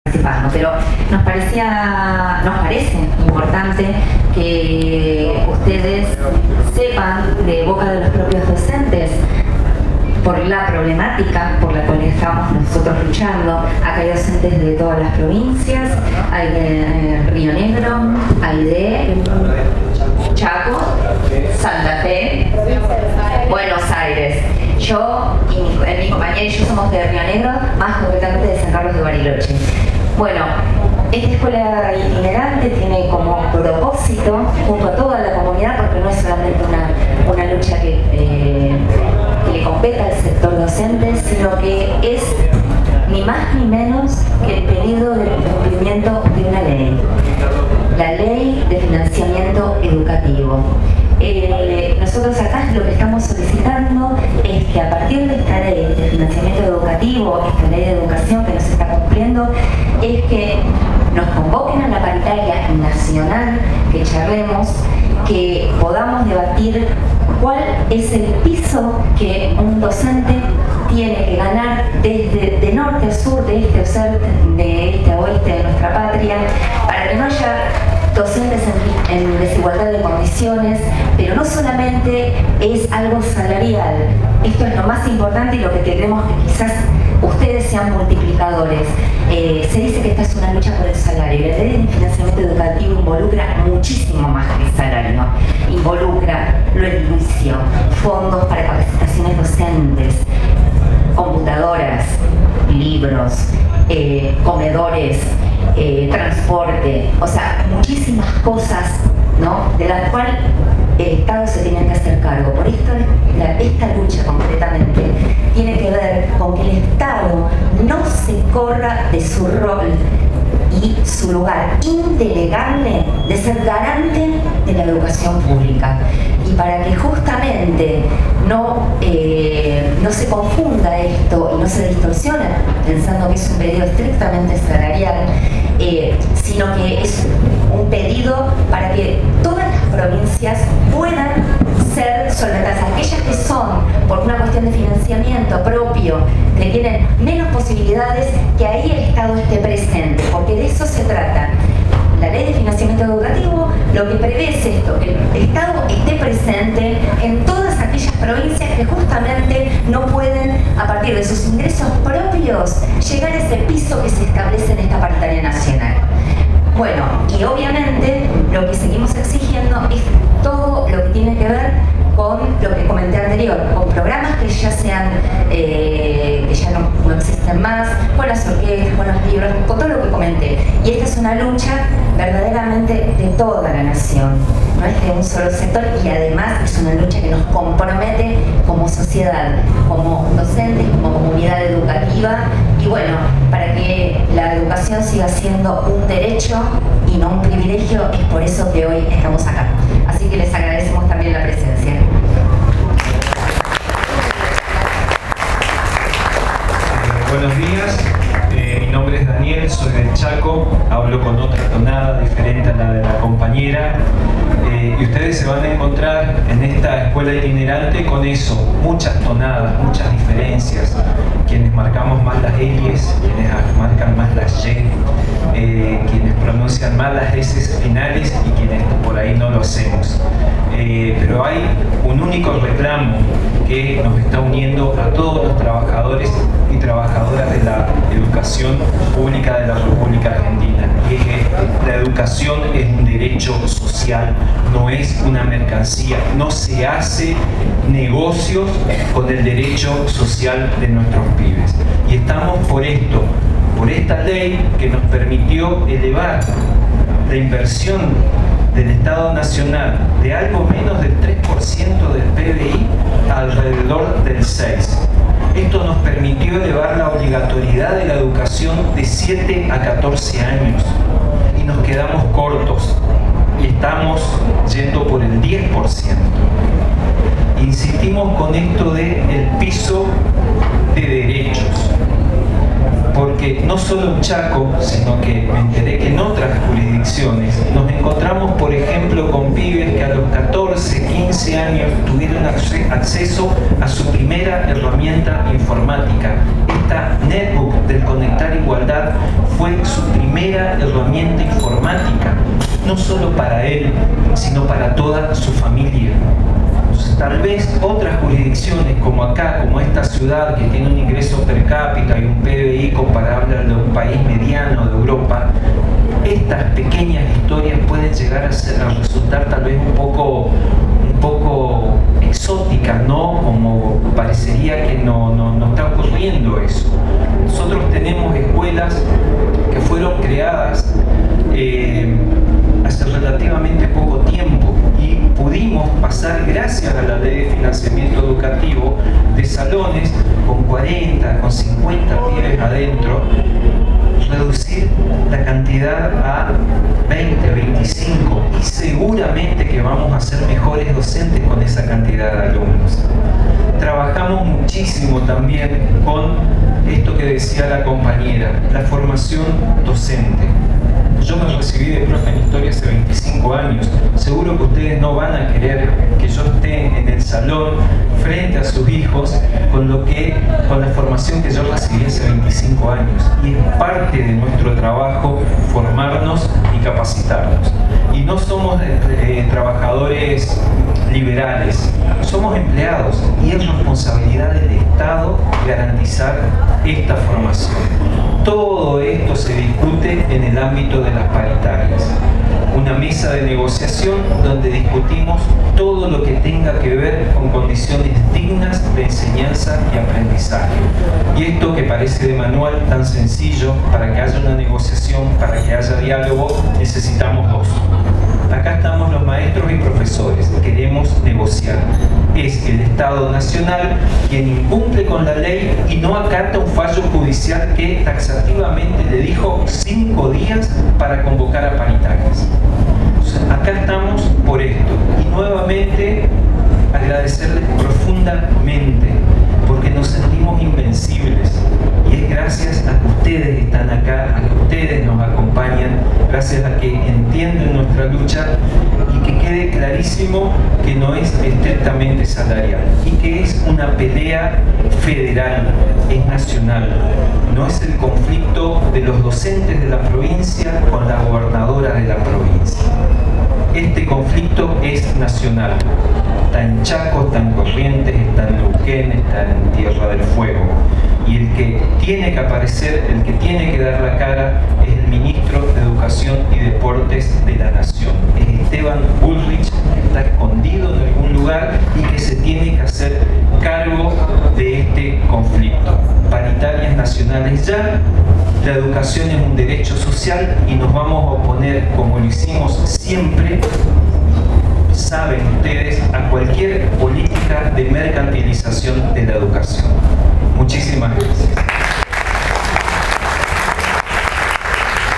participando, pero nos parece importante que ustedes sepan de boca de los propios docentes por la problemática por la cual estamos nosotros luchando. Acá hay docentes de todas las provincias, hay de Río Negro, hay de Chaco, Santa Fe, Buenos Aires. Yo y mi compañera y yo somos de Río Negro, más concretamente de San Carlos de Bariloche. Bueno, esta escuela itinerante tiene como propósito, junto a toda la comunidad, porque no es solamente una lucha que le compete al sector docente, sino que es ni más ni menos que el pedido del cumplimiento de una ley, la Ley de Financiamiento Educativo. Nosotros acá lo que estamos solicitando es que a partir de esta ley de financiamiento educativo, esta ley de educación que no se está cumpliendo, es que nos convoquen a la paritaria nacional, que charlemos, que podamos debatir cuál es el piso que un docente tiene que ganar desde de norte a sur, de este a oeste de nuestra patria, para que no haya docentes en desigualdad de condiciones, pero no solamente es algo salarial. Esto es lo más importante y lo que queremos que quizás ustedes sean multiplicadores. Se dice que esta es una lucha por el salario. La ley de financiamiento educativo involucra muchísimo más que el salario. Involucra lo edilicio, fondos para capacitaciones docentes, computadoras, libros, comedores, transporte, o sea, muchísimas cosas, ¿no?, de las cuales el Estado se tiene que hacer cargo. Por esto, esta lucha concretamente tiene que ver con que el Estado no se corra de su rol y su lugar indelegable de ser garante de la educación pública. Y para que justamente no se confunda esto y no se distorsione pensando que es un pedido estrictamente salarial, sino que es un pedido para que todas las provincias puedan ser solventadas. Aquellas que son por una cuestión de financiamiento propio, que tienen menos posibilidades, que ahí el Estado esté presente, porque de eso se trata. La ley de financiamiento educativo lo que prevé es esto, que el Estado esté presente en todas aquellas provincias que justamente no pueden, a partir de sus ingresos propios, llegar a ese piso que se establece en esta paritaria nacional. Bueno, y obviamente lo que seguimos exigiendo es todo lo que tiene que ver con lo que comenté anterior, con programas que ya no existen más, con las orquestas, con los libros, con todo lo que comenté. Y esta es una lucha verdaderamente de toda la nación, no es de un solo sector, y además es una lucha que nos compromete como sociedad, como docentes, como comunidad educativa, y bueno, para que la educación siga siendo un derecho y no un privilegio, es por eso que hoy estamos acá. Así que les agradecemos también la presencia. Buenos días, mi nombre es Daniel, soy del Chaco, hablo con otra tonada diferente a la de la compañera, y ustedes se van a encontrar en esta escuela itinerante con eso, muchas tonadas, muchas diferencias, quienes marcamos más las L's, quienes marcan más las Y, quienes pronuncian más las S finales y quienes por ahí no lo hacemos. Pero hay un único reclamo que nos está uniendo a todos los trabajadores y trabajadoras de la educación pública de la República Argentina, y es que la educación es un derecho social, no es una mercancía, no se hace negocios con el derecho social de nuestros pibes. Y estamos por esto, por esta ley que nos permitió elevar la inversión del Estado Nacional de algo menos del 3% del PBI a alrededor del 6%. Esto nos permitió elevar la obligatoriedad de la educación de 7 a 14 años y nos quedamos cortos y estamos yendo por el 10%. Insistimos con esto de el piso de derechos. porque no solo en Chaco, sino que me enteré que en otras jurisdicciones nos encontramos, por ejemplo, con pibes que a los 14, 15 años tuvieron acceso a su primera herramienta informática. Esta netbook del Conectar Igualdad fue su primera herramienta informática, no solo para él, sino para toda su familia. Entonces, tal vez otras jurisdicciones como acá, como esta ciudad que tiene un ingreso per cápita y un PBI comparable al de un país mediano de Europa, estas pequeñas historias pueden llegar a resultar tal vez un poco exóticas, ¿no? Como parecería que no está ocurriendo eso. Nosotros tenemos escuelas que fueron creadas hace relativamente poco tiempo y pudimos pasar, gracias a la ley de financiamiento educativo, de salones con 40, con 50 pibes adentro, reducir la cantidad a 20, 25 y seguramente que vamos a ser mejores docentes con esa cantidad de alumnos. Trabajamos muchísimo también con esto que decía la compañera, la formación docente. Yo me recibí de profe en historia hace 25 años. Seguro que ustedes no van a querer que yo esté en el salón frente a sus hijos con la formación que yo recibí hace 25 años. Y es parte de nuestro trabajo formarnos y capacitarnos. Y no somos trabajadores liberales, somos empleados y es responsabilidad del Estado garantizar esta formación. Todo esto se discute en el ámbito de las paritarias. Una mesa de negociación donde discutimos todo lo que tenga que ver con condiciones dignas de enseñanza y aprendizaje. Y esto que parece de manual tan sencillo, para que haya una negociación, para que haya diálogo, necesitamos dos. Acá estamos los maestros y profesores, queremos negociar. Es el Estado Nacional quien incumple con la ley y no acata un fallo judicial que taxativamente le dijo 5 días para convocar a paritarias. Acá estamos por esto y nuevamente agradecerles profundamente porque nos sentimos invencibles y es gracias a que ustedes están acá, a que ustedes nos acompañan, gracias a que entienden nuestra lucha y que quede clarísimo que no es estrictamente salarial y que es una pelea federal, es nacional, no es el conflicto de los docentes de la provincia con la gobernadora de la provincia. Este conflicto es nacional, está en Chaco, está en Corrientes, está en Neuquén, está en Tierra del Fuego. Y el que tiene que aparecer, el que tiene que dar la cara, es el ministro de Educación y Deportes de la Nación. Es Esteban Bullrich, que está escondido en algún lugar y que se tiene que hacer cargo de este conflicto. Paritarias nacionales ya, la educación es un derecho social y nos vamos a oponer, como lo hicimos siempre, saben ustedes, a cualquier política de mercantilización de la educación. Muchísimas gracias.